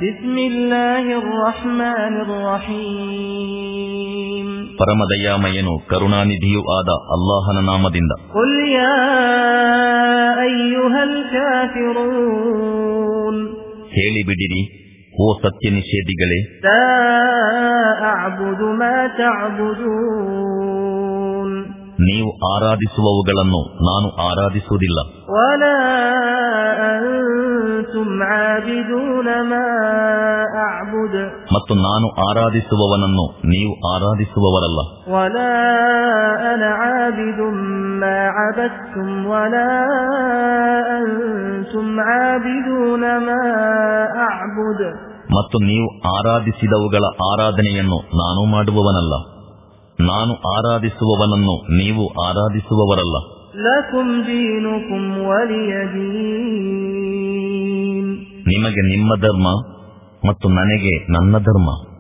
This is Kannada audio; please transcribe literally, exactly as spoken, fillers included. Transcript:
ಬಿಸ್ಮಿಲ್ಲಾಹಿರ್ ರಹ್ಮಾನಿರ್ ರಹೀಮ್. ಪರಮದಯಾಮಯನು ಕರುಣಾನಿಧಿಯೂ ಆದ ಅಲ್ಲಾಹನ ನಾಮದಿಂದ. ಕುಲ್ ಯಾ ಅಯ್ಯುಹಲ್ ಕಾಫಿರೂನ್, ಹೇಳಿಬಿಡಿರಿ ಓ ಸತ್ಯ ನಿಷೇಧಿಗಳೇ, ಲಾ ಅಅಬುದು ಮಾ ತಅಬುದೂನ್, ನೀವು ಆರಾಧಿಸುವವುಗಳನ್ನು ನಾನು ಆರಾಧಿಸುವುದಿಲ್ಲ. ವಲಾ ಅಂತುಂ ಆಬಿದೂನ ಮಾ ಅಅಬುದು, ಮತ್ತು ನಾನು ಆರಾಧಿಸುವವನನ್ನು ನೀವು ಆರಾಧಿಸುವವರಲ್ಲ. ವಲಾ ಅನ ಆಬಿದುಂ ಮಾ ಅಬದ್ತುಂ ವಲಾ ಅಂತುಂ ಆಬಿದೂನ ಮಾ ಅಅಬುದು, ಮತ್ತು ನೀವು ಆರಾಧಿಸಿದವುಗಳ ಆರಾಧನೆಯನ್ನು ನಾನು ಮಾಡುವವನಲ್ಲ, ನಾನು ಆರಾಧಿಸುವವನನ್ನು ನೀವು ಆರಾಧಿಸುವವರಲ್ಲ. ಲಕುಂ ದೀನುಕುಂ ವಲಿಯ ದೀನ್, ನಿಮಗೆ ನಿಮ್ಮ ಧರ್ಮ ಮತ್ತು ನನಗೆ ನನ್ನ ಧರ್ಮ.